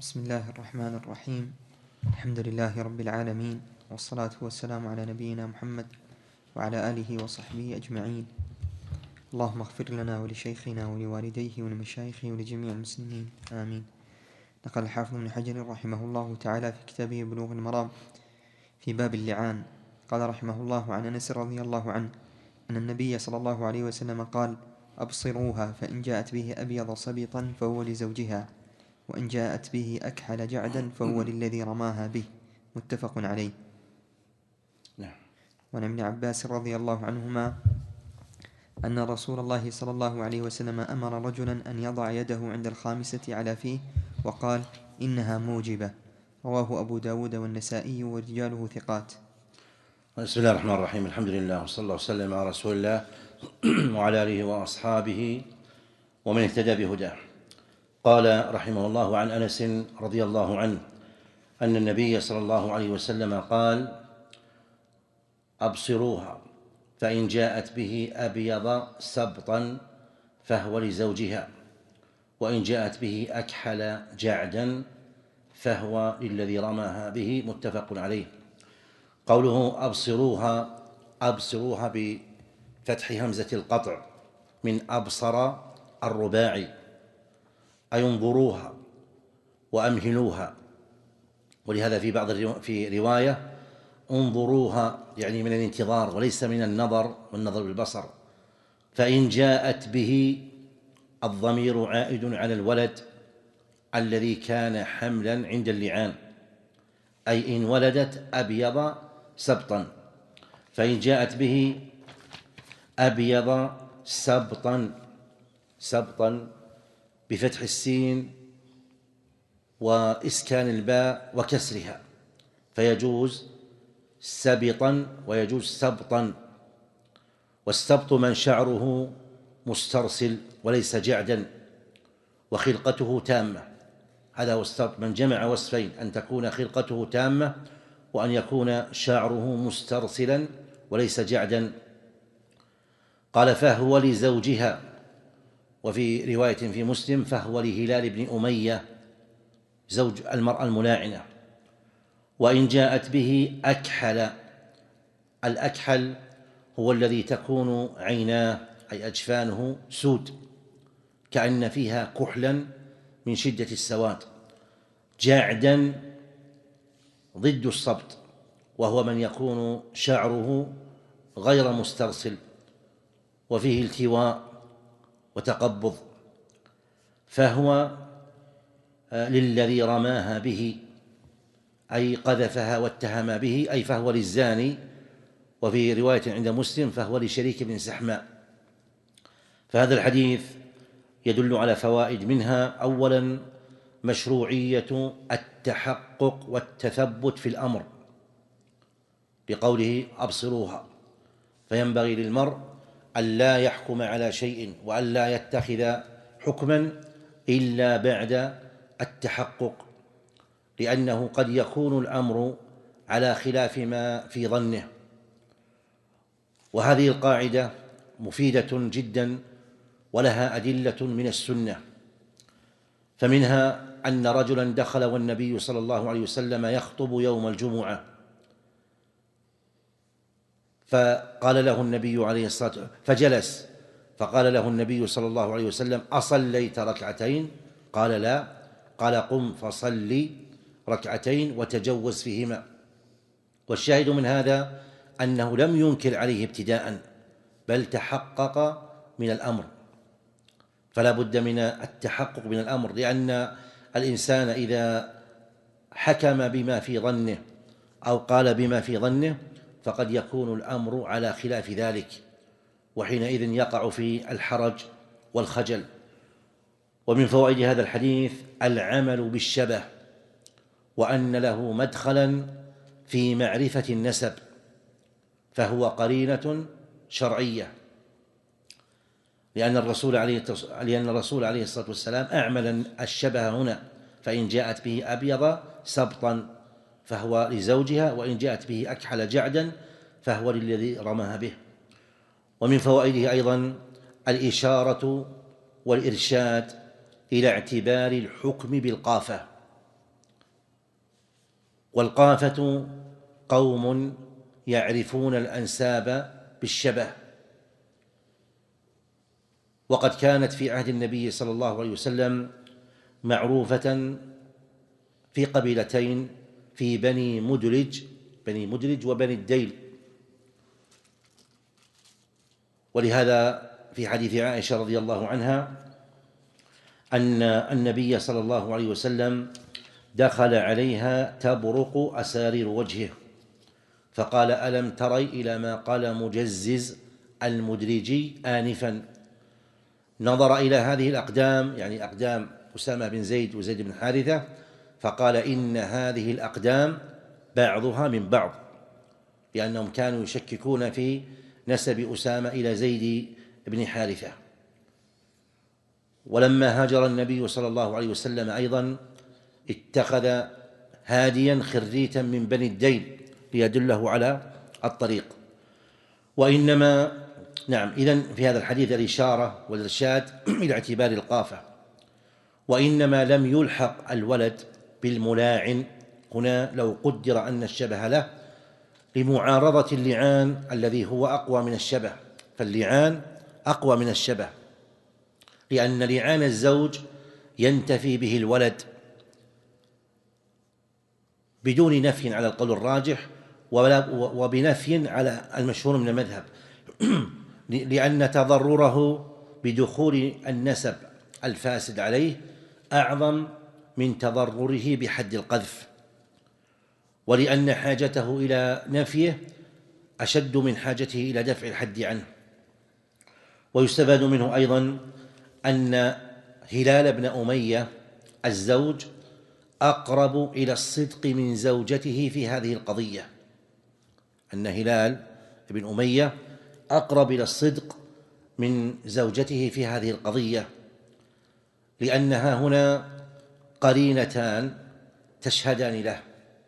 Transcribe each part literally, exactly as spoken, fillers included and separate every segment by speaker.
Speaker 1: بسم الله الرحمن الرحيم. الحمد لله رب العالمين، والصلاة والسلام على نبينا محمد وعلى آله وصحبه أجمعين. اللهم اغفر لنا ولشيخنا ولوالديه ولمشايخه ولجميع المسلمين، آمين. نقل الحافظ بن حجر رحمه الله تعالى في كتابه بلوغ المرام في باب اللعان، قال رحمه الله عن أنس رضي الله عنه أن النبي صلى الله عليه وسلم قال: أبصروها، فإن جاءت به أبيض سبطا فهو لزوجها، وإن جاءت به أكحل جعدا فهو للذي رماها به، متفق عليه.
Speaker 2: نعم.
Speaker 1: وعن ابن عباس رضي الله عنهما أن رسول الله صلى الله عليه وسلم أمر رجلا أن يضع يده عند الخامسة على فيه وقال: إنها موجبة. رواه أبو داود والنسائي ورجاله ثقات.
Speaker 2: بسم الله الرحمن الرحيم. الحمد لله، وصلى الله وسلم على رسول الله وعلى آله وأصحابه ومن اهتدى بهداه. قال رحمه الله عن أنس رضي الله عنه أن النبي صلى الله عليه وسلم قال: أبصروها، فإن جاءت به أبيض سبطا فهو لزوجها، وإن جاءت به أكحل جعدا فهو للذي رماها به، متفق عليه. قوله أبصروها، أبصروها بفتح همزة القطع من أبصر الرباعي، أي انظروها وأمهلوها. ولهذا في بعض في رواية انظروها، يعني من الانتظار وليس من النظر والنظر بالبصر. فإن جاءت به، الضمير عائد على الولد الذي كان حملا عند اللعان، أي إن ولدت أبيض سبطا. فإن جاءت به أبيض سبطا، سبطا بفتح السين وإسكان الباء وكسرها، فيجوز سبطا ويجوز سبطا. والسبط من شعره مسترسل وليس جعدا وخلقته تامة، هذا هو السبط، من جمع وصفين: أن تكون خلقته تامة، وأن يكون شعره مسترسلا وليس جعدا. قال: فهو لزوجها، وفي رواية في مسلم: فهو لهلال بن أمية زوج المرأة الملاعنة. وإن جاءت به أكحل، الأكحل هو الذي تكون عيناه أي أجفانه سود، كأن فيها كحلا من شدة السواد. جعدا ضد السبط، وهو من يكون شعره غير مسترسل وفيه التواء وتقبض. فهو للذي رماها به، أي قذفها واتهم به، أي فهو للزاني. وفي رواية عند مسلم: فهو لشريك بن سحماء. فهذا الحديث يدل على فوائد، منها: أولا مشروعية التحقق والتثبت في الأمر بقوله أبصروها، فينبغي للمرء أن لا يحكم على شيء وأن لا يتخذ حكما إلا بعد التحقق، لأنه قد يكون الأمر على خلاف ما في ظنه. وهذه القاعدة مفيدة جدا ولها أدلة من السنة. فمنها أن رجلا دخل والنبي صلى الله عليه وسلم يخطب يوم الجمعة، فقال له النبي عليه الصلاة والسلام، فجلس، فقال له النبي صلى الله عليه وسلم: أصليت ركعتين؟ قال: لا. قال: قم فصلي ركعتين وتجوز فيهما. والشاهد من هذا أنه لم ينكر عليه ابتداء، بل تحقق من الأمر. فلا بد من التحقق من الأمر، لأن الإنسان إذا حكم بما في ظنه أو قال بما في ظنه فقد يكون الأمر على خلاف ذلك، وحينئذ يقع في الحرج والخجل. ومن فوائد هذا الحديث العمل بالشبه، وأن له مدخلا في معرفة النسب، فهو قرينة شرعية، لأن الرسول عليه لأن الرسول عليه الصلاة والسلام أعمل الشبه هنا. فإن جاءت به أبيض سبطا فهو لزوجها، وإن جاءت به أكحل جعدا فهو للذي رماها به. ومن فوائده أيضا الإشارة والإرشاد إلى اعتبار الحكم بالقافة، والقافة قوم يعرفون الأنساب بالشبه، وقد كانت في عهد النبي صلى الله عليه وسلم معروفة في قبيلتين، في بني مدلج بني مدلج وبني الديل. ولهذا في حديث عائشة رضي الله عنها أن النبي صلى الله عليه وسلم دخل عليها تبرق أسارير وجهه فقال: ألم تري إلى ما قال مجزز المدلجي آنفا؟ نظر إلى هذه الأقدام، يعني أقدام أسامة بن زيد وزيد بن حارثة، فقال: إن هذه الأقدام بعضها من بعض، لأنهم كانوا يشككون في نسب أسامة إلى زيد بن حارثة. ولما هاجر النبي صلى الله عليه وسلم أيضا اتخذ هاديا خريتا من بني الديل ليدله على الطريق. وإنما نعم إذن في هذا الحديث الإشارة والإرشاد إلى اعتبار القافة. وإنما لم يلحق الولد بالملاعن هنا لو قدر أن الشبه له لمعارضة اللعان الذي هو أقوى من الشبه، فاللعان أقوى من الشبه، لأن لعان الزوج ينتفي به الولد بدون نفي على القول الراجح وبنفي على المشهور من المذهب، لأن تضرره بدخول النسب الفاسد عليه أعظم من تضرره بحد القذف، ولأن حاجته إلى نفيه أشد من حاجته إلى دفع الحد عنه. ويستفاد منه أيضا أن هلال بن أمية الزوج أقرب إلى الصدق من زوجته في هذه القضية، أن هلال بن أمية أقرب إلى الصدق من زوجته في هذه القضية، لأنها هنا قرينتان تشهدان له.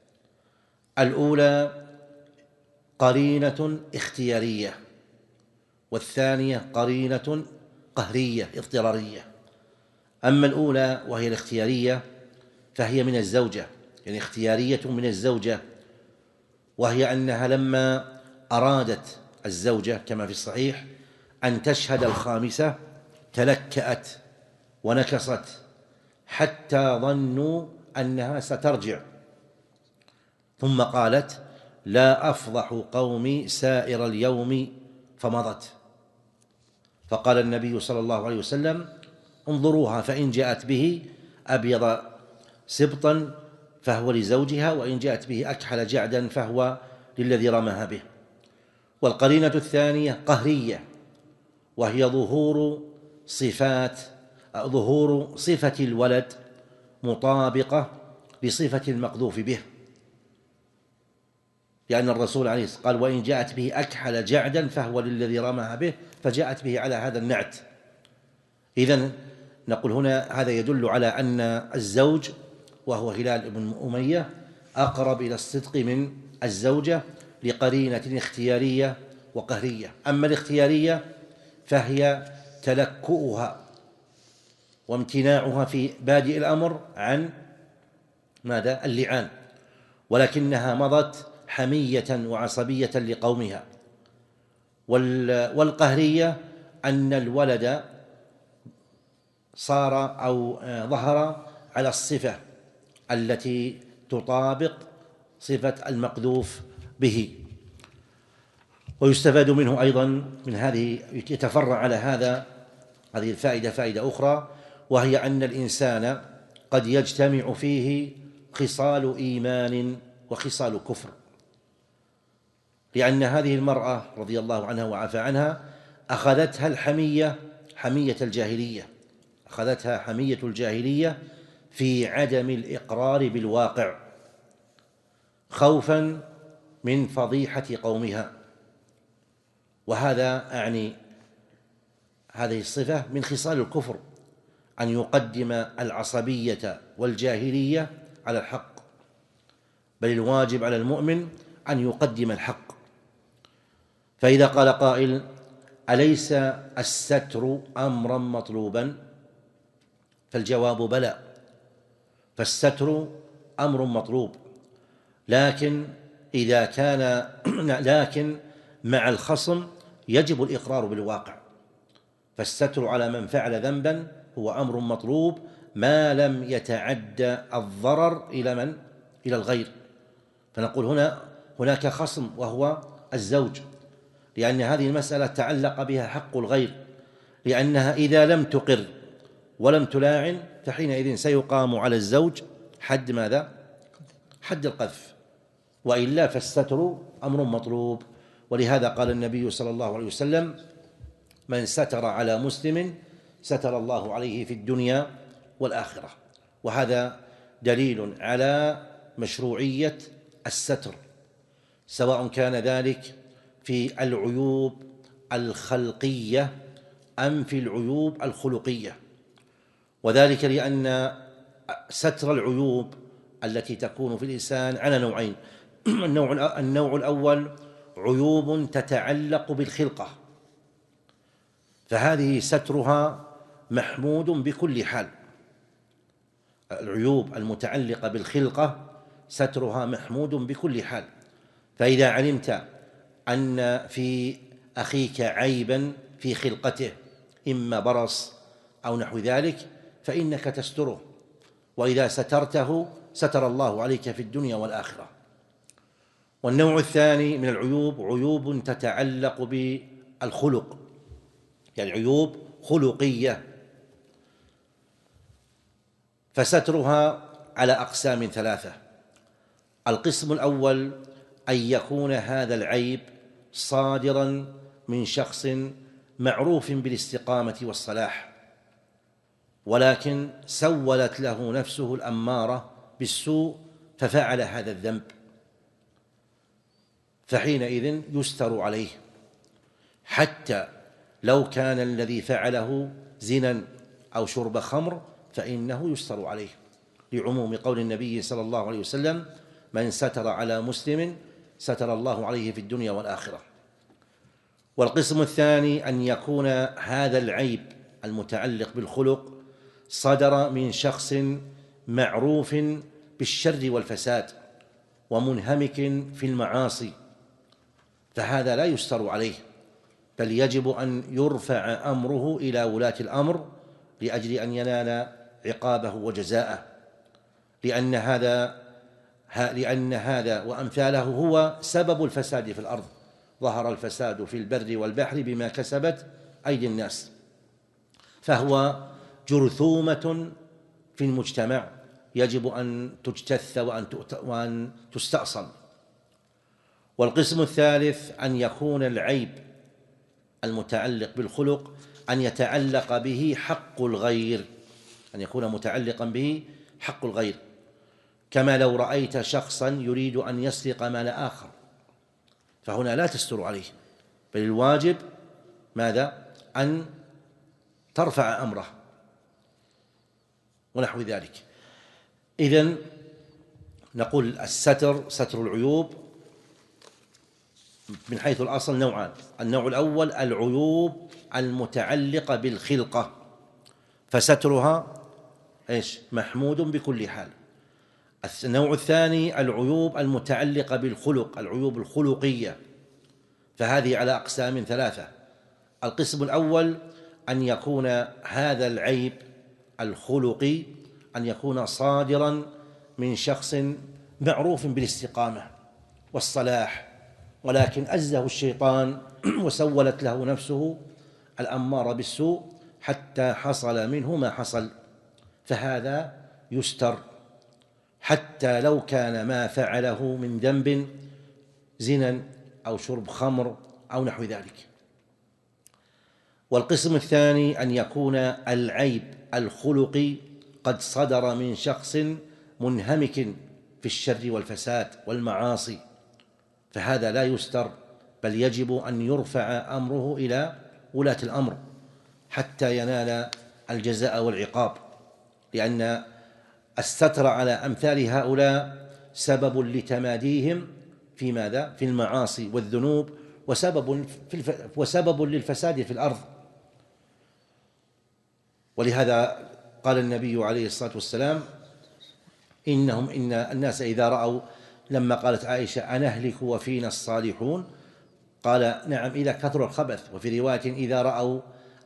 Speaker 2: الأولى قرينة اختيارية، والثانية قرينة قهرية اضطرارية. أما الأولى وهي الاختيارية فهي من الزوجة، يعني اختيارية من الزوجة، وهي أنها لما أرادت الزوجة كما في الصحيح أن تشهد الخامسة تلكأت ونكصت حتى ظنوا أنها سترجع، ثم قالت: لا أفضح قومي سائر اليوم، فمضت. فقال النبي صلى الله عليه وسلم: انظروها، فإن جاءت به أبيض سبطا فهو لزوجها، وإن جاءت به أكحل جعدا فهو للذي رماها به. والقرينة الثانية قهرية، وهي ظهور صفات ظهور صفة الولد مطابقة لصفة المقذوف به، لأن الرسول عليه الصلاة والسلام قال: وإن جاءت به أكحل جعدا فهو للذي رماها به، فجاءت به على هذا النعت. إذن نقول هنا هذا يدل على أن الزوج وهو هلال بن أمية أقرب إلى الصدق من الزوجة لقرينة اختيارية وقهرية. أما الاختيارية فهي تلكؤها وامتناعها في بادئ الأمر عن ماذا؟ اللعان، ولكنها مضت حمية وعصبية لقومها. والقهرية أن الولد صار أو ظهر على الصفة التي تطابق صفة المقذوف به. ويستفاد منه أيضا من هذه، يتفرع على هذا هذه الفائدة فائدة أخرى، وهي أن الإنسان قد يجتمع فيه خصال إيمان وخصال كفر، لأن هذه المرأة رضي الله عنها وعفى عنها أخذتها الحمية حمية الجاهلية أخذتها حمية الجاهلية في عدم الإقرار بالواقع خوفا من فضيحة قومها. وهذا أعني هذه الصفة من خصال الكفر، أن يقدم العصبية والجاهلية على الحق، بل الواجب على المؤمن أن يقدم الحق. فإذا قال قائل: أليس الستر أمرا مطلوبا؟ فالجواب: بلى، فالستر أمر مطلوب، لكن إذا كان لكن مع الخصم يجب الإقرار بالواقع، فالستر على من فعل ذنبا هو أمر مطلوب ما لم يتعدى الضرر إلى من؟ إلى الغير. فنقول هنا هناك خصم وهو الزوج، لأن هذه المسألة تعلق بها حق الغير، لأنها إذا لم تقر ولم تلاعن فحينئذ سيقام على الزوج حد ماذا؟ حد القذف، وإلا فالستر أمر مطلوب. ولهذا قال النبي صلى الله عليه وسلم: من ستر على مسلم ستر الله عليه في الدنيا والآخرة. وهذا دليل على مشروعية الستر، سواء كان ذلك في العيوب الخلقية أم في العيوب الخلقية، وذلك لأن ستر العيوب التي تكون في الإنسان على نوعين. النوع النوع الأول عيوب تتعلق بالخلقة، فهذه سترها محمود بكل حال. العيوب المتعلقة بالخلقة سترها محمود بكل حال، فإذا علمت أن في أخيك عيبا في خلقته إما برص أو نحو ذلك فإنك تستره، وإذا سترته ستر الله عليك في الدنيا والآخرة. والنوع الثاني من العيوب عيوب تتعلق بالخلق، يعني عيوب خلقية، فسترها على أقسام ثلاثة. القسم الأول أن يكون هذا العيب صادراً من شخص معروف بالاستقامة والصلاح، ولكن سولت له نفسه الأمارة بالسوء ففعل هذا الذنب، فحينئذ يستر عليه، حتى لو كان الذي فعله زنا أو شرب خمر فإنه يستر عليه، لعموم قول النبي صلى الله عليه وسلم: من ستر على مسلم ستر الله عليه في الدنيا والآخرة. والقسم الثاني أن يكون هذا العيب المتعلق بالخلق صدر من شخص معروف بالشر والفساد ومنهمك في المعاصي، فهذا لا يستر عليه، بل يجب أن يرفع أمره إلى ولاة الأمر لأجل أن ينال عقابه وجزاءه، لأن هذا لأن هذا وأمثاله هو سبب الفساد في الأرض. ظهر الفساد في البر والبحر بما كسبت أيدي الناس، فهو جرثومة في المجتمع يجب أن تجتث وأن تستأصل. والقسم الثالث أن يكون العيب المتعلق بالخلق أن يتعلق به حق الغير، أن يكون متعلقا به حق الغير، كما لو رأيت شخصا يريد أن يسرق مال آخر، فهنا لا تستر عليه، بل الواجب ماذا؟ أن ترفع أمره ونحو ذلك. إذن نقول الستر ستر العيوب من حيث الأصل نوعان: النوع الأول العيوب المتعلقة بالخلقة، فسترها إيش؟ محمود بكل حال. النوع الثاني العيوب المتعلقة بالخلق، العيوب الخلقية، فهذه على أقسام ثلاثة. القسم الأول أن يكون هذا العيب الخلقي أن يكون صادراً من شخص معروف بالاستقامة والصلاح، ولكن أزه الشيطان وسولت له نفسه الأمارة بالسوء حتى حصل منه ما حصل، فهذا يستر حتى لو كان ما فعله من ذنب زنا أو شرب خمر أو نحو ذلك. والقسم الثاني أن يكون العيب الخلقي قد صدر من شخص منهمك في الشر والفساد والمعاصي، فهذا لا يستر، بل يجب أن يرفع أمره إلى ولاة الأمر حتى ينال الجزاء والعقاب، لأن الستر على أمثال هؤلاء سبب لتماديهم في ماذا؟ في المعاصي والذنوب، وسبب, في الف... وسبب للفساد في الأرض. ولهذا قال النبي عليه الصلاة والسلام: إنهم إن الناس إذا رأوا لما قالت عائشة أنهلك وفينا الصالحون، قال نعم إذا كثر الخبث. وفي رواية إذا رأوا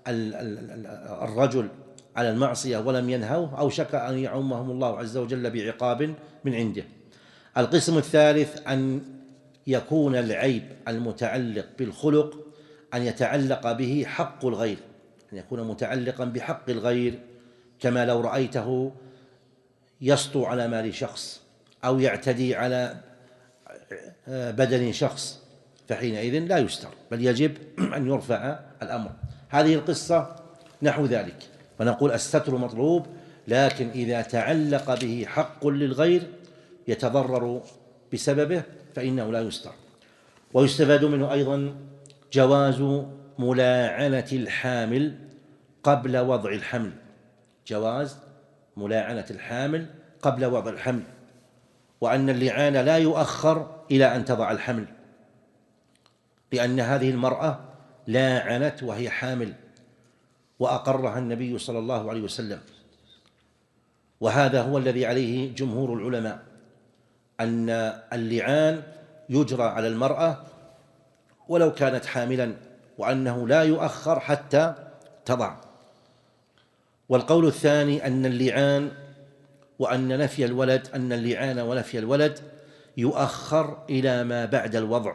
Speaker 2: الرجل على المعصية ولم ينهوه أوشك أن يعمهم الله عز وجل بعقاب من عنده. القسم الثالث أن يكون العيب المتعلق بالخلق أن يتعلق به حق الغير، أن يكون متعلقا بحق الغير، كما لو رأيته يسطو على مال شخص أو يعتدي على بدن شخص، فحينئذ لا يستر بل يجب أن يرفع الأمر. هذه القصة نحو ذلك، فنقول الستر مطلوب، لكن إذا تعلق به حق للغير يتضرر بسببه فإنه لا يستر. ويستفاد منه أيضا جواز ملاعنة الحامل قبل وضع الحمل، جواز ملاعنة الحامل قبل وضع الحمل، وأن اللعان لا يؤخر إلى أن تضع الحمل، لأن هذه المرأة لاعنت وهي حامل وأقرها النبي صلى الله عليه وسلم. وهذا هو الذي عليه جمهور العلماء، أن اللعان يجرى على المرأة ولو كانت حاملا، وأنه لا يؤخر حتى تضع. والقول الثاني أن اللعان وأن نفي الولد أن اللعان ونفي الولد يؤخر إلى ما بعد الوضع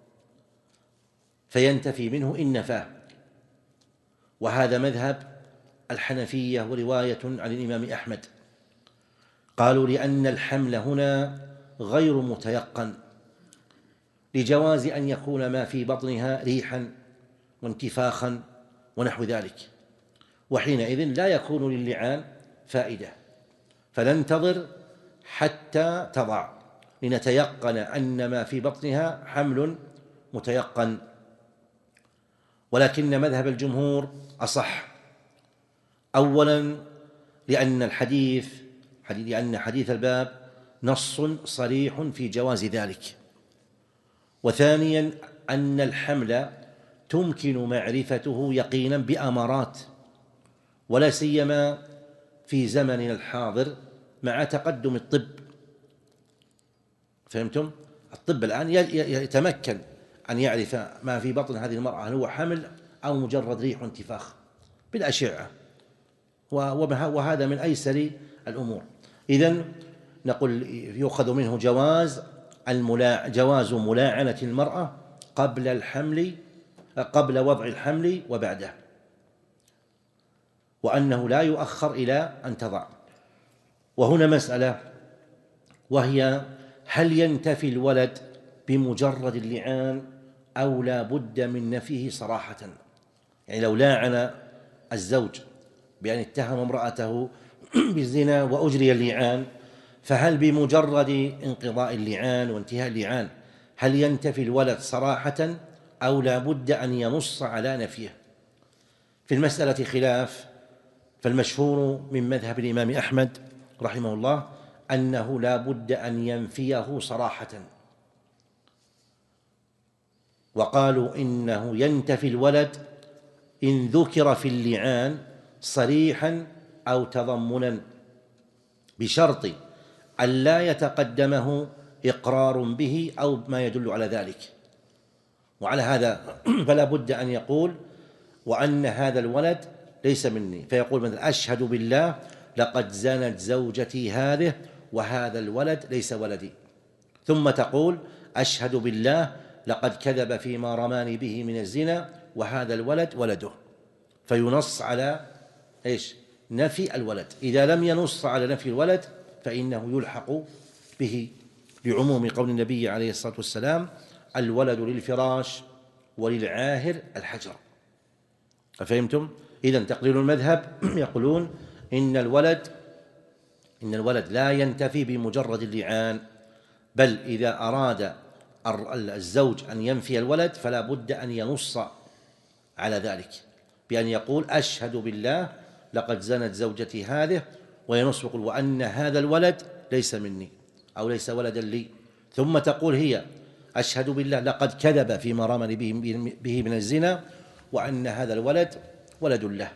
Speaker 2: فينتفي منه إن نفاه، وهذا مذهب الحنفية ورواية عن الإمام أحمد. قالوا لأن الحمل هنا غير متيقن، لجواز أن يكون ما في بطنها ريحا وانتفاخا ونحو ذلك، وحينئذ لا يكون للعان فائدة، فننتظر حتى تضع لنتيقن أن ما في بطنها حمل متيقن. ولكن مذهب الجمهور أصح، أولا لأن الحديث لأن حديث الباب نص صريح في جواز ذلك، وثانيا أن الحمل تمكن معرفته يقينا بأمارات، ولا سيما في زمننا الحاضر مع تقدم الطب. فهمتم؟ الطب الآن يتمكن أن يعرف ما في بطن هذه المرأة هل هو حمل أو مجرد ريح وانتفاخ بالأشعة، وهذا من أيسر الأمور. إذن نقول يؤخذ منه جواز الملا... جواز ملاعنة المرأة قبل الحمل قبل وضع الحمل وبعده، وأنه لا يؤخر إلى أن تضع. وهنا مسألة، وهي هل ينتفي الولد بمجرد اللعان أو لا بد من نفيه صراحة؟ يعني لو لاعن الزوج بأن اتهم امرأته بالزنا وأجري اللعان، فهل بمجرد انقضاء اللعان وانتهاء اللعان هل ينتفي الولد صراحة أو لا بد أن ينص على نفيه؟ في المسألة خلاف، فالمشهور من مذهب الإمام أحمد رحمه الله أنه لا بد أن ينفيه صراحة، وقالوا إنه ينتفي الولد إن ذكر في اللعان صريحا أو تضمنا، بشرط أن لا يتقدمه إقرار به أو ما يدل على ذلك. وعلى هذا فلا بد أن يقول وأن هذا الولد ليس مني، فيقول مثلا أشهد بالله لقد زنت زوجتي هذه وهذا الولد ليس ولدي، ثم تقول أشهد بالله لقد كذب فيما رماني به من الزنا وهذا الولد ولده، فينص على إيش؟ نفي الولد. إذا لم ينص على نفي الولد فإنه يلحق به، لعموم قول النبي عليه الصلاة والسلام الولد للفراش وللعاهر الحجر. ففهمتم؟ إذن تقرير المذهب يقولون إن الولد إن الولد لا ينتفي بمجرد اللعان، بل إذا أراد الزوج أن ينفي الولد فلا بد أن ينص على ذلك بأن يقول أشهد بالله لقد زنت زوجتي هذه، وينص يقول وأن هذا الولد ليس مني أو ليس ولدا لي، ثم تقول هي أشهد بالله لقد كذب فيما رمني به من الزنا وأن هذا الولد ولد له.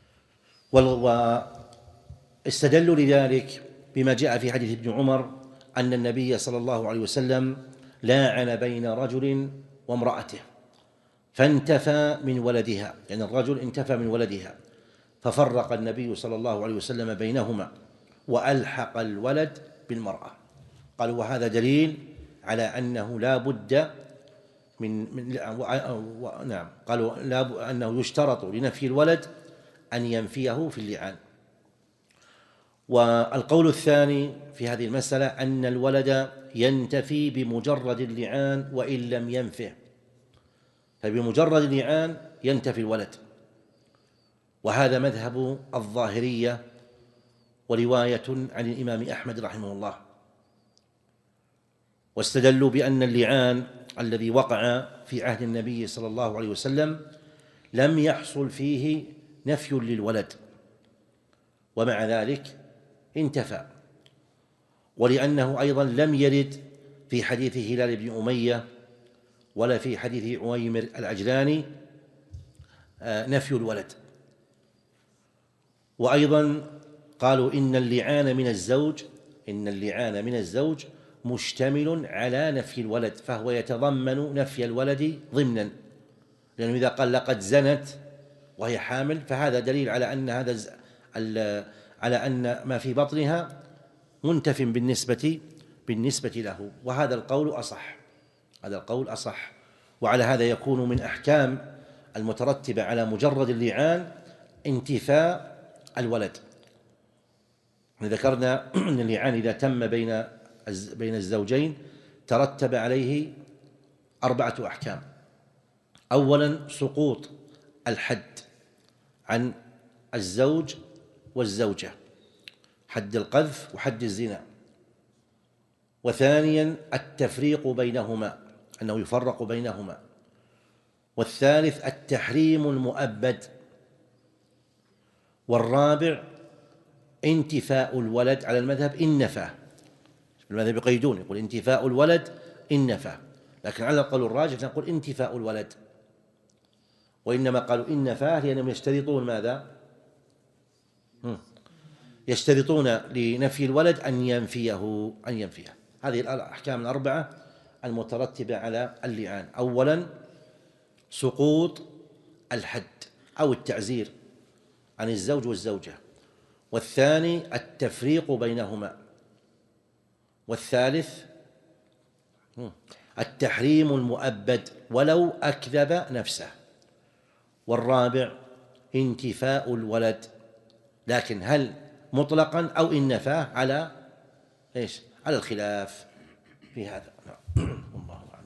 Speaker 2: واستدلوا لذلك بما جاء في حديث ابن عمر أن النبي صلى الله عليه وسلم لاعن بين رجل وامرأته فانتفى من ولدها، يعني الرجل انتفى من ولدها، ففرق النبي صلى الله عليه وسلم بينهما وألحق الولد بالمرأة. قالوا وهذا دليل على أنه لا بد من, من نعم قالوا لا أنه يشترط لنفي الولد أن ينفيه في اللعان. والقول الثاني في هذه المسألة أن الولد ينتفي بمجرد اللعان وإن لم ينفه، فبمجرد اللعان ينتفي الولد، وهذا مذهب الظاهرية ورواية عن الإمام أحمد رحمه الله. واستدلوا بأن اللعان الذي وقع في عهد النبي صلى الله عليه وسلم لم يحصل فيه نفي للولد، ومع ذلك انتفى، ولأنه أيضا لم يرد في حديث هلال بن أمية ولا في حديث عويمر العجلاني نفي الولد. وأيضا قالوا إن اللعان من الزوج إن اللعان من الزوج مشتمل على نفي الولد، فهو يتضمن نفي الولد ضمنا، لأنه إذا قال لقد زنت وهي حامل فهذا دليل على أن هذا على أن ما في بطنها منتف بالنسبة بالنسبة له، وهذا القول أصح هذا القول أصح وعلى هذا يكون من أحكام المترتبة على مجرد اللعان انتفاء الولد. ذكرنا أن اللعان إذا تم بين بين الزوجين ترتب عليه أربعة أحكام. أولا سقوط الحد عن الزوج والزوجة، حد القذف وحد الزنا. وثانيا التفريق بينهما، أنه يفرق بينهما. والثالث التحريم المؤبد. والرابع انتفاء الولد على المذهب إن نفاه، المذهب يقيدون يقول انتفاء الولد إن نفاه، لكن على القول الراجح نقول انتفاء الولد، وإنما قالوا إن نفاه لأنهم يشترطون ماذا؟ يشترطون لنفي الولد أن ينفيه أن ينفيه هذه الأحكام الأربعة المترتبة على اللعان. أولا سقوط الحد أو التعزير عن الزوج والزوجة، والثاني التفريق بينهما، والثالث التحريم المؤبد ولو أكذب نفسه، والرابع انتفاء الولد، لكن هل مطلقا أو إن نفاه على إيش؟ على الخلاف في هذا. والله أعلم.